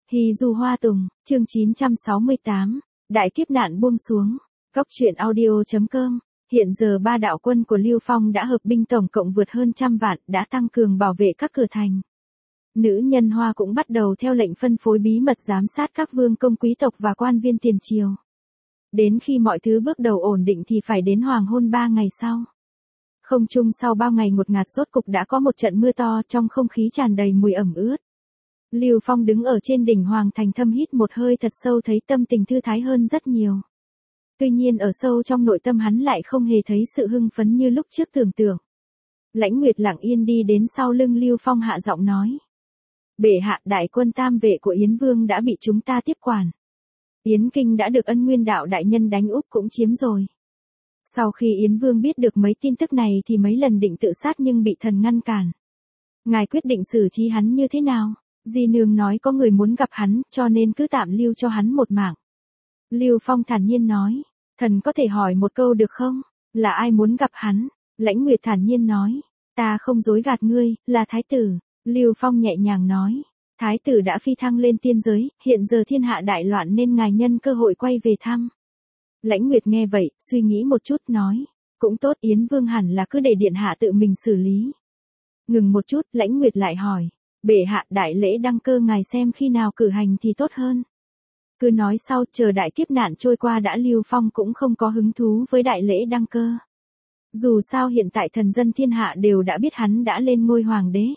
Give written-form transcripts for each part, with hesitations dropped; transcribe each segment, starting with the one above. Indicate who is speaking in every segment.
Speaker 1: Hy du hoa tùng, chương 968, đại kiếp nạn buông xuống. Cốc truyện audio.com. Hiện giờ ba đạo quân của Lưu Phong đã hợp binh tổng cộng vượt hơn 100 vạn, đã tăng cường bảo vệ các cửa thành. Nữ nhân Hoa cũng bắt đầu theo lệnh phân phối bí mật giám sát các vương công quý tộc và quan viên tiền triều. Đến khi mọi thứ bước đầu ổn định thì phải đến hoàng hôn 3 ngày sau. Không trung sau bao ngày ngột ngạt rốt cục đã có một trận mưa to, trong không khí tràn đầy mùi ẩm ướt. Lưu Phong đứng ở trên đỉnh hoàng thành thâm hít một hơi thật sâu, thấy tâm tình thư thái hơn rất nhiều. Tuy nhiên ở sâu trong nội tâm hắn lại không hề thấy sự hưng phấn như lúc trước tưởng tượng. Lãnh Nguyệt lặng yên đi đến sau lưng Lưu Phong, hạ giọng nói: "Bệ hạ, đại quân tam vệ của Yến Vương đã bị chúng ta tiếp quản. Yến Kinh đã được Ân Nguyên Đạo đại nhân đánh úp cũng chiếm rồi." Sau khi Yến Vương biết được mấy tin tức này thì mấy lần định tự sát nhưng bị thần ngăn cản. "Ngài quyết định xử trí hắn như thế nào?" Di nương nói có người muốn gặp hắn, cho nên cứ tạm lưu cho hắn một mạng. Lưu Phong thản nhiên nói: "Thần có thể hỏi một câu được không? Là ai muốn gặp hắn?" Lãnh Nguyệt thản nhiên nói: "Ta không dối gạt ngươi, là thái tử." Lưu Phong nhẹ nhàng nói: "Thái tử đã phi thăng lên tiên giới, hiện giờ thiên hạ đại loạn nên ngài nhân cơ hội quay về thăm." Lãnh Nguyệt nghe vậy, suy nghĩ một chút nói: "Cũng tốt, Yến Vương hẳn là cứ để điện hạ tự mình xử lý." Ngừng một chút, Lãnh Nguyệt lại hỏi: "Bệ hạ, đại lễ đăng cơ ngài xem khi nào cử hành thì tốt hơn?" Cứ nói sau, chờ đại kiếp nạn trôi qua đã. Lưu Phong cũng không có hứng thú với đại lễ đăng cơ. Dù sao hiện tại thần dân thiên hạ đều đã biết hắn đã lên ngôi hoàng đế.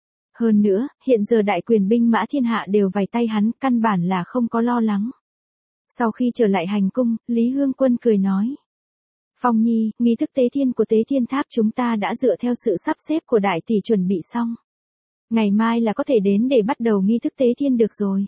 Speaker 1: Hơn nữa, hiện giờ đại quyền binh mã thiên hạ đều vài tay hắn, căn bản là không có lo lắng. Sau khi trở lại hành cung, Lý Hương Quân cười nói: "Phong Nhi, nghi thức tế thiên của Tế Thiên Tháp chúng ta đã dựa theo sự sắp xếp của đại tỷ chuẩn bị xong. Ngày mai là có thể đến để bắt đầu nghi thức tế thiên được rồi."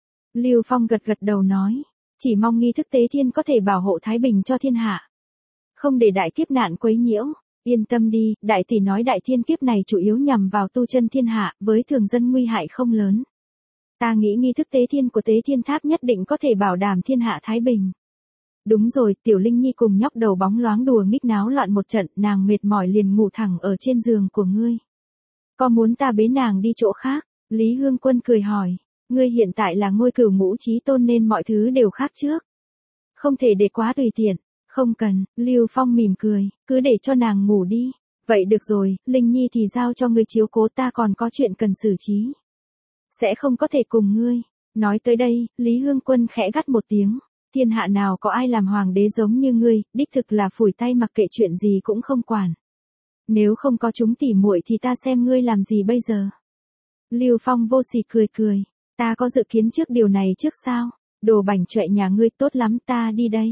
Speaker 1: Lưu Phong gật gật đầu nói: "Chỉ mong nghi thức tế thiên có thể bảo hộ thái bình cho thiên hạ, không để đại kiếp nạn quấy nhiễu." "Yên tâm đi, đại tỷ nói đại thiên kiếp này chủ yếu nhằm vào tu chân thiên hạ, với thường dân nguy hại không lớn. Ta nghĩ nghi thức tế thiên của Tế Thiên Tháp nhất định có thể bảo đảm thiên hạ thái bình." "Đúng rồi, Tiểu Linh Nhi cùng nhóc đầu bóng loáng đùa nghịch náo loạn một trận, nàng mệt mỏi liền ngủ thẳng ở trên giường của ngươi. Có muốn ta bế nàng đi chỗ khác?" Lý Hương Quân cười hỏi: "Ngươi hiện tại là ngôi cửu ngũ chí tôn nên mọi thứ đều khác trước. Không thể để quá tùy tiện." "Không cần." Lưu Phong mỉm cười: "Cứ để cho nàng ngủ đi." "Vậy được rồi, Linh Nhi thì giao cho ngươi chiếu cố, ta còn có chuyện cần xử trí. Sẽ không có thể cùng ngươi." Nói tới đây, Lý Hương Quân khẽ gắt một tiếng: "Thiên hạ nào có ai làm hoàng đế giống như ngươi, đích thực là phủi tay mặc kệ chuyện gì cũng không quản. Nếu không có chúng tỉ muội thì ta xem ngươi làm gì bây giờ." Lưu Phong vô sỉ cười cười: "Ta có dự kiến trước điều này trước sao? Đồ bảnh chọe nhà ngươi, tốt lắm, ta đi đây."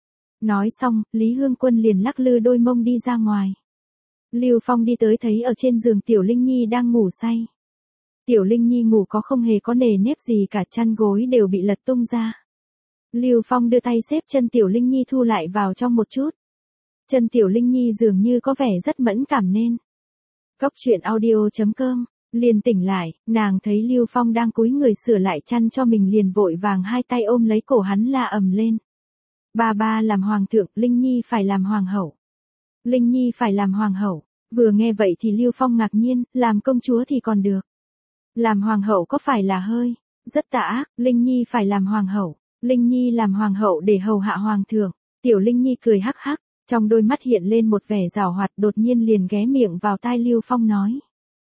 Speaker 1: Nói xong, Lý Hương Quân liền lắc lư đôi mông đi ra ngoài. Lưu Phong đi tới thấy ở trên giường Tiểu Linh Nhi đang ngủ say. Tiểu Linh Nhi ngủ có không hề có nề nếp gì cả, chăn gối đều bị lật tung ra. Lưu Phong đưa tay xếp chân Tiểu Linh Nhi thu lại vào trong một chút. Chân Tiểu Linh Nhi dường như có vẻ rất mẫn cảm nên. Cốc truyện audio.com. Liền tỉnh lại, nàng thấy Lưu Phong đang cúi người sửa lại chăn cho mình liền vội vàng hai tay ôm lấy cổ hắn la ầm lên: "Ba ba làm hoàng thượng, Linh Nhi phải làm hoàng hậu. Linh Nhi phải làm hoàng hậu." Vừa nghe vậy thì Lưu Phong ngạc nhiên: làm công chúa thì còn được, làm hoàng hậu có phải là hơi rất tà ác? Linh Nhi phải làm hoàng hậu, Linh Nhi làm hoàng hậu để hầu hạ hoàng thượng. Tiểu Linh Nhi cười hắc hắc, trong đôi mắt hiện lên một vẻ giảo hoạt, đột nhiên liền ghé miệng vào tai Lưu Phong nói: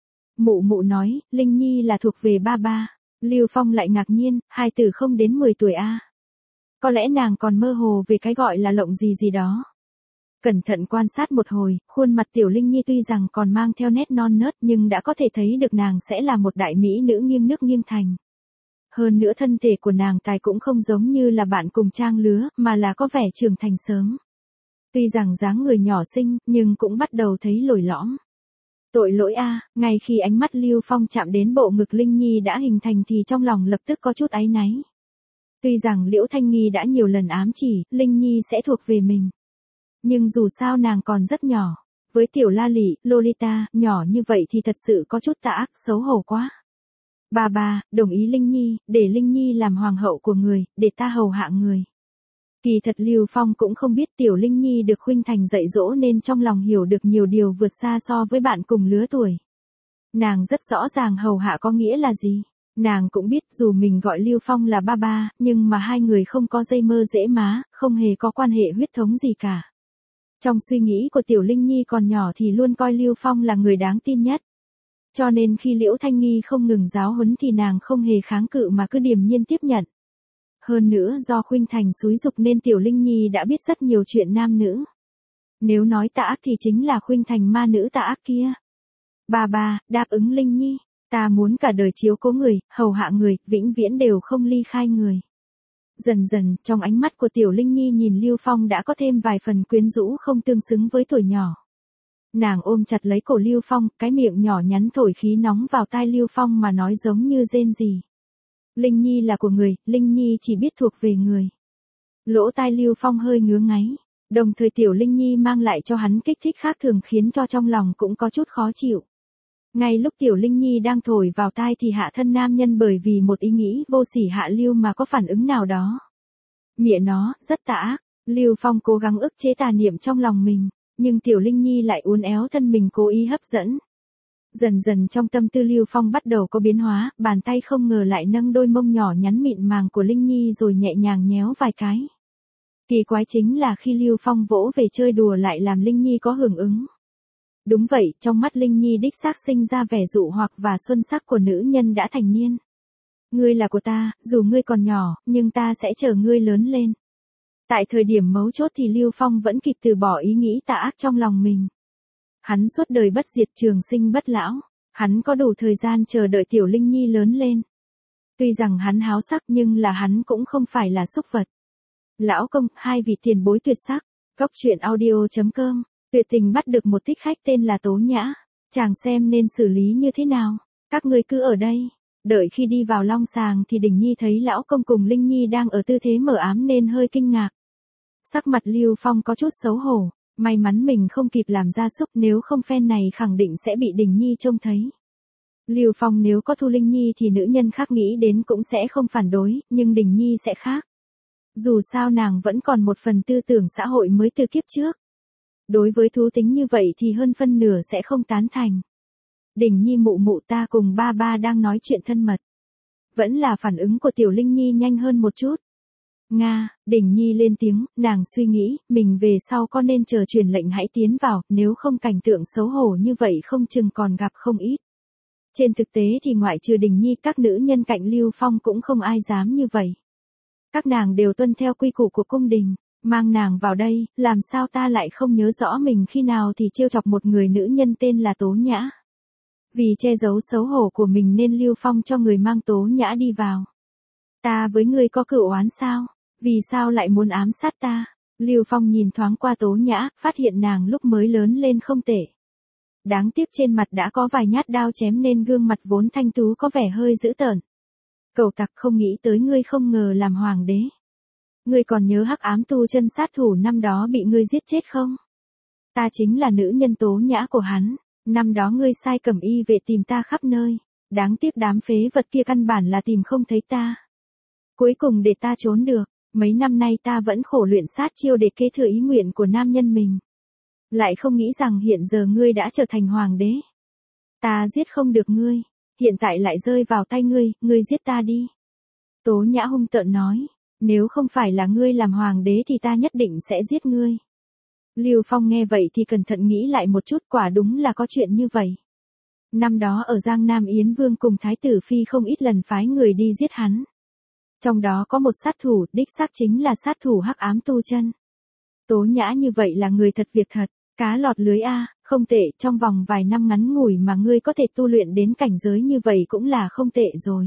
Speaker 1: "Mụ mụ nói, Linh Nhi là thuộc về ba ba." Lưu Phong lại ngạc nhiên: hai tử không đến 10 tuổi a? Có lẽ nàng còn mơ hồ về cái gọi là lộng gì gì đó. Cẩn thận quan sát một hồi, khuôn mặt Tiểu Linh Nhi tuy rằng còn mang theo nét non nớt nhưng đã có thể thấy được nàng sẽ là một đại mỹ nữ nghiêng nước nghiêng thành. Hơn nữa thân thể của nàng tài cũng không giống như là bạn cùng trang lứa, mà là có vẻ trưởng thành sớm. Tuy rằng dáng người nhỏ xinh, nhưng cũng bắt đầu thấy lồi lõm. Tội lỗi a, ngay khi ánh mắt Lưu Phong chạm đến bộ ngực Linh Nhi đã hình thành thì trong lòng lập tức có chút áy náy. Tuy rằng Liễu Thanh Nghi đã nhiều lần ám chỉ, Linh Nhi sẽ thuộc về mình. Nhưng dù sao nàng còn rất nhỏ. Với tiểu la lị, Lolita, nhỏ như vậy thì thật sự có chút tà ác, xấu hổ quá. "Ba ba, đồng ý Linh Nhi, để Linh Nhi làm hoàng hậu của người, để ta hầu hạ người." Kỳ thật Lưu Phong cũng không biết Tiểu Linh Nhi được khuynh thành dạy dỗ nên trong lòng hiểu được nhiều điều vượt xa so với bạn cùng lứa tuổi. Nàng rất rõ ràng hầu hạ có nghĩa là gì. Nàng cũng biết dù mình gọi Lưu Phong là ba ba, nhưng mà hai người không có dây mơ rễ má, không hề có quan hệ huyết thống gì cả. Trong suy nghĩ của Tiểu Linh Nhi còn nhỏ thì luôn coi Lưu Phong là người đáng tin nhất. Cho nên khi Liễu Thanh Nghi không ngừng giáo huấn thì nàng không hề kháng cự mà cứ điềm nhiên tiếp nhận. Hơn nữa do Khuynh Thành xúi giục nên Tiểu Linh Nhi đã biết rất nhiều chuyện nam nữ. Nếu nói tà ác thì chính là Khuynh Thành ma nữ tà ác kia. Bà đáp ứng Linh Nhi, ta muốn cả đời chiếu cố người, hầu hạ người, vĩnh viễn đều không ly khai người. Dần dần, trong ánh mắt của Tiểu Linh Nhi nhìn Lưu Phong đã có thêm vài phần quyến rũ không tương xứng với tuổi nhỏ. Nàng ôm chặt lấy cổ Lưu Phong, cái miệng nhỏ nhắn thổi khí nóng vào tai Lưu Phong mà nói giống như rên rỉ. Linh Nhi là của người, Linh Nhi chỉ biết thuộc về người. Lỗ tai Lưu Phong hơi ngứa ngáy, đồng thời Tiểu Linh Nhi mang lại cho hắn kích thích khác thường khiến cho trong lòng cũng có chút khó chịu. Ngay lúc Tiểu Linh Nhi đang thổi vào tai thì hạ thân nam nhân bởi vì một ý nghĩ vô sỉ hạ lưu mà có phản ứng nào đó. Mẹ nó, rất tà ác. Lưu Phong cố gắng ức chế tà niệm trong lòng mình, nhưng Tiểu Linh Nhi lại uốn éo thân mình cố ý hấp dẫn. Dần dần trong tâm tư Lưu Phong bắt đầu có biến hóa, bàn tay không ngờ lại nâng đôi mông nhỏ nhắn mịn màng của Linh Nhi rồi nhẹ nhàng nhéo vài cái. Kỳ quái chính là khi Lưu Phong vỗ về chơi đùa lại làm Linh Nhi có hưởng ứng. Đúng vậy, trong mắt Linh Nhi đích xác sinh ra vẻ dụ hoặc và xuân sắc của nữ nhân đã thành niên. Ngươi là của ta, dù ngươi còn nhỏ, nhưng ta sẽ chờ ngươi lớn lên. Tại thời điểm mấu chốt thì Lưu Phong vẫn kịp từ bỏ ý nghĩ tà ác trong lòng mình. Hắn suốt đời bất diệt trường sinh bất lão, hắn có đủ thời gian chờ đợi Tiểu Linh Nhi lớn lên. Tuy rằng hắn háo sắc nhưng là hắn cũng không phải là súc vật. Lão công, hai vị tiền bối tuyệt sắc, Cốc Truyện Audio.com, tuyệt tình bắt được một thích khách tên là Tố Nhã. Chàng xem nên xử lý như thế nào, các ngươi cứ ở đây. Đợi khi đi vào long sàng thì Đình Nhi thấy lão công cùng Linh Nhi đang ở tư thế mờ ám nên hơi kinh ngạc. Sắc mặt Lưu Phong có chút xấu hổ, may mắn mình không kịp làm gia súc nếu không phen này khẳng định sẽ bị Đình Nhi trông thấy. Lưu Phong nếu có thu Linh Nhi thì nữ nhân khác nghĩ đến cũng sẽ không phản đối, nhưng Đình Nhi sẽ khác. Dù sao nàng vẫn còn một phần tư tưởng xã hội mới từ kiếp trước. Đối với thú tính như vậy thì hơn phân nửa sẽ không tán thành. Đình Nhi mụ mụ ta cùng ba ba đang nói chuyện thân mật. Vẫn là phản ứng của Tiểu Linh Nhi nhanh hơn một chút. Nga, Đình Nhi lên tiếng, nàng suy nghĩ, mình về sau có nên chờ truyền lệnh hãy tiến vào, nếu không cảnh tượng xấu hổ như vậy không chừng còn gặp không ít. Trên thực tế thì ngoại trừ Đình Nhi các nữ nhân cạnh Lưu Phong cũng không ai dám như vậy. Các nàng đều tuân theo quy củ của cung đình, mang nàng vào đây, làm sao ta lại không nhớ rõ mình khi nào thì trêu chọc một người nữ nhân tên là Tố Nhã. Vì che giấu xấu hổ của mình nên Lưu Phong cho người mang Tố Nhã đi vào. Ta với ngươi có cựu oán sao? Vì sao lại muốn ám sát ta? Lưu Phong nhìn thoáng qua Tố Nhã, phát hiện nàng lúc mới lớn lên không tệ. Đáng tiếc trên mặt đã có vài nhát đao chém nên gương mặt vốn thanh tú có vẻ hơi dữ tợn. Cẩu tặc, không nghĩ tới ngươi không ngờ làm hoàng đế. Ngươi còn nhớ Hắc Ám Tu Chân sát thủ năm đó bị ngươi giết chết không? Ta chính là nữ nhân Tố Nhã của hắn. Năm đó ngươi sai Cẩm Y vệ tìm ta khắp nơi. Đáng tiếc đám phế vật kia căn bản là tìm không thấy ta. Cuối cùng để ta trốn được. Mấy năm nay ta vẫn khổ luyện sát chiêu để kế thừa ý nguyện của nam nhân mình. Lại không nghĩ rằng hiện giờ ngươi đã trở thành hoàng đế. Ta giết không được ngươi. Hiện tại lại rơi vào tay ngươi, ngươi giết ta đi. Tố Nhã hung tợn nói. Nếu không phải là ngươi làm hoàng đế thì ta nhất định sẽ giết ngươi. Lưu Phong nghe vậy thì cẩn thận nghĩ lại một chút, quả đúng là có chuyện như vậy. Năm đó ở Giang Nam Yến Vương cùng Thái tử Phi không ít lần phái người đi giết hắn. Trong đó có một sát thủ, đích xác chính là sát thủ Hắc Ám Tu Chân. Tố Nhã như vậy là người thật việc thật, cá lọt lưới a, không tệ, trong vòng vài năm ngắn ngủi mà ngươi có thể tu luyện đến cảnh giới như vậy cũng là không tệ rồi.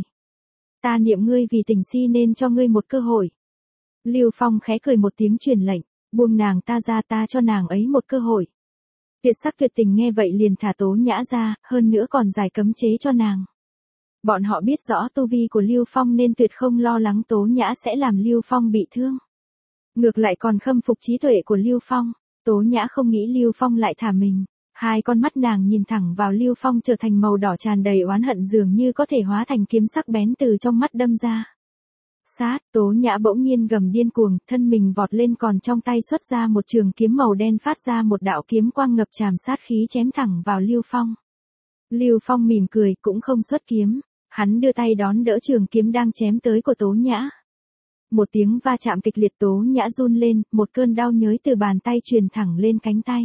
Speaker 1: Ta niệm ngươi vì tình si nên cho ngươi một cơ hội. Lưu Phong khẽ cười một tiếng truyền lệnh, buông nàng ta ra, ta cho nàng ấy một cơ hội. Tuyệt sắc tuyệt tình nghe vậy liền thả Tố Nhã ra, hơn nữa còn giải cấm chế cho nàng. Bọn họ biết rõ tu vi của Lưu Phong nên tuyệt không lo lắng Tố Nhã sẽ làm Lưu Phong bị thương. Ngược lại còn khâm phục trí tuệ của Lưu Phong. Tố Nhã không nghĩ Lưu Phong lại thả mình. Hai con mắt nàng nhìn thẳng vào Lưu Phong trở thành màu đỏ tràn đầy oán hận dường như có thể hóa thành kiếm sắc bén từ trong mắt đâm ra. Sát, Tố Nhã bỗng nhiên gầm điên cuồng, thân mình vọt lên còn trong tay xuất ra một trường kiếm màu đen phát ra một đạo kiếm quang ngập tràn sát khí chém thẳng vào Lưu Phong. Lưu Phong mỉm cười cũng không xuất kiếm. Hắn đưa tay đón đỡ trường kiếm đang chém tới của Tố Nhã. Một tiếng va chạm kịch liệt, Tố Nhã run lên, một cơn đau nhói từ bàn tay truyền thẳng lên cánh tay.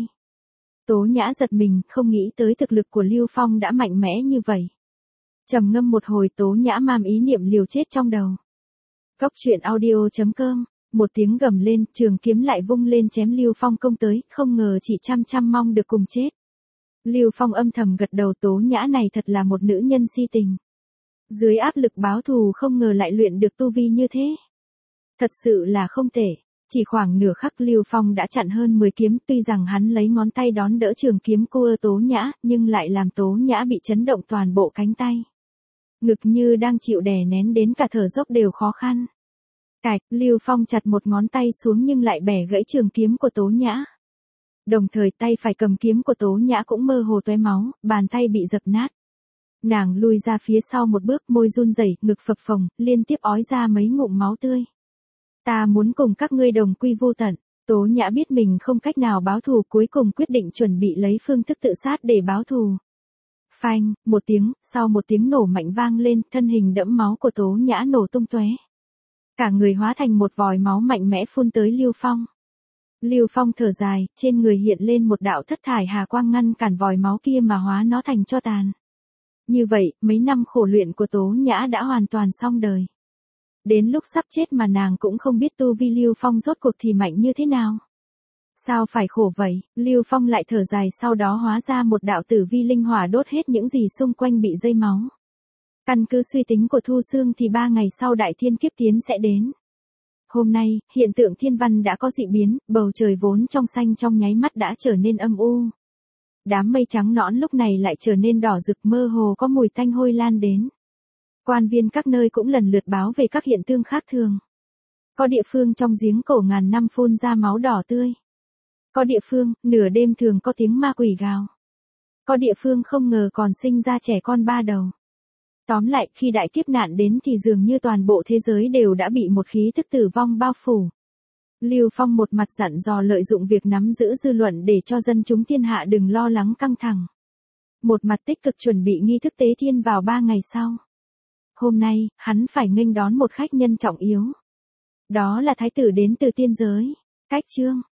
Speaker 1: Tố Nhã giật mình, không nghĩ tới thực lực của Lưu Phong đã mạnh mẽ như vậy. Trầm ngâm một hồi, Tố Nhã mam ý niệm liều chết trong đầu. Cốc truyện audio.com, một tiếng gầm lên, trường kiếm lại vung lên chém Lưu Phong công tới, không ngờ chỉ chăm mong được cùng chết. Lưu Phong âm thầm gật đầu, Tố Nhã này thật là một nữ nhân si tình. Dưới áp lực báo thù không ngờ lại luyện được tu vi như thế. Thật sự là không tệ. Chỉ khoảng nửa khắc Lưu Phong đã chặn hơn 10 kiếm, tuy rằng hắn lấy ngón tay đón đỡ trường kiếm của Tố Nhã, nhưng lại làm Tố Nhã bị chấn động toàn bộ cánh tay. Ngực như đang chịu đè nén, đến cả thở dốc đều khó khăn. Cạch, Lưu Phong chặt một ngón tay xuống nhưng lại bẻ gãy trường kiếm của Tố Nhã. Đồng thời tay phải cầm kiếm của Tố Nhã cũng mơ hồ tóe máu, bàn tay bị dập nát. Nàng lùi ra phía sau một bước, môi run rẩy, ngực phập phồng, liên tiếp ói ra mấy ngụm máu tươi. Ta muốn cùng các ngươi đồng quy vô tận. Tố Nhã biết mình không cách nào báo thù, cuối cùng quyết định chuẩn bị lấy phương thức tự sát để báo thù. Phanh, một tiếng, sau một tiếng nổ mạnh vang lên, thân hình đẫm máu của Tố Nhã nổ tung tóe. Cả người hóa thành một vòi máu mạnh mẽ phun tới Lưu Phong. Lưu Phong thở dài, trên người hiện lên một đạo thất thải hà quang ngăn cản vòi máu kia mà hóa nó thành tro tàn. Như vậy, mấy năm khổ luyện của Tố Nhã đã hoàn toàn xong đời. Đến lúc sắp chết mà nàng cũng không biết tu vi Lưu Phong rốt cuộc thì mạnh như thế nào. Sao phải khổ vậy? Lưu Phong lại thở dài, sau đó hóa ra một đạo tử vi linh hỏa đốt hết những gì xung quanh bị dây máu. Căn cứ suy tính của Thu Xương thì 3 ngày sau đại thiên kiếp tiến sẽ đến. Hôm nay, hiện tượng thiên văn đã có dị biến, bầu trời vốn trong xanh trong nháy mắt đã trở nên âm u. Đám mây trắng nõn lúc này lại trở nên đỏ rực, mơ hồ có mùi tanh hôi lan đến. Quan viên các nơi cũng lần lượt báo về các hiện tượng khác thường. Có địa phương trong giếng cổ ngàn năm phun ra máu đỏ tươi. Có địa phương, nửa đêm thường có tiếng ma quỷ gào. Có địa phương không ngờ còn sinh ra trẻ con 3 đầu. Tóm lại, khi đại kiếp nạn đến thì dường như toàn bộ thế giới đều đã bị một khí thức tử vong bao phủ. Lưu Phong một mặt dặn dò lợi dụng việc nắm giữ dư luận để cho dân chúng thiên hạ đừng lo lắng căng thẳng. Một mặt tích cực chuẩn bị nghi thức tế thiên vào 3 ngày sau. Hôm nay, hắn phải nghênh đón một khách nhân trọng yếu. Đó là thái tử đến từ tiên giới. Cách chương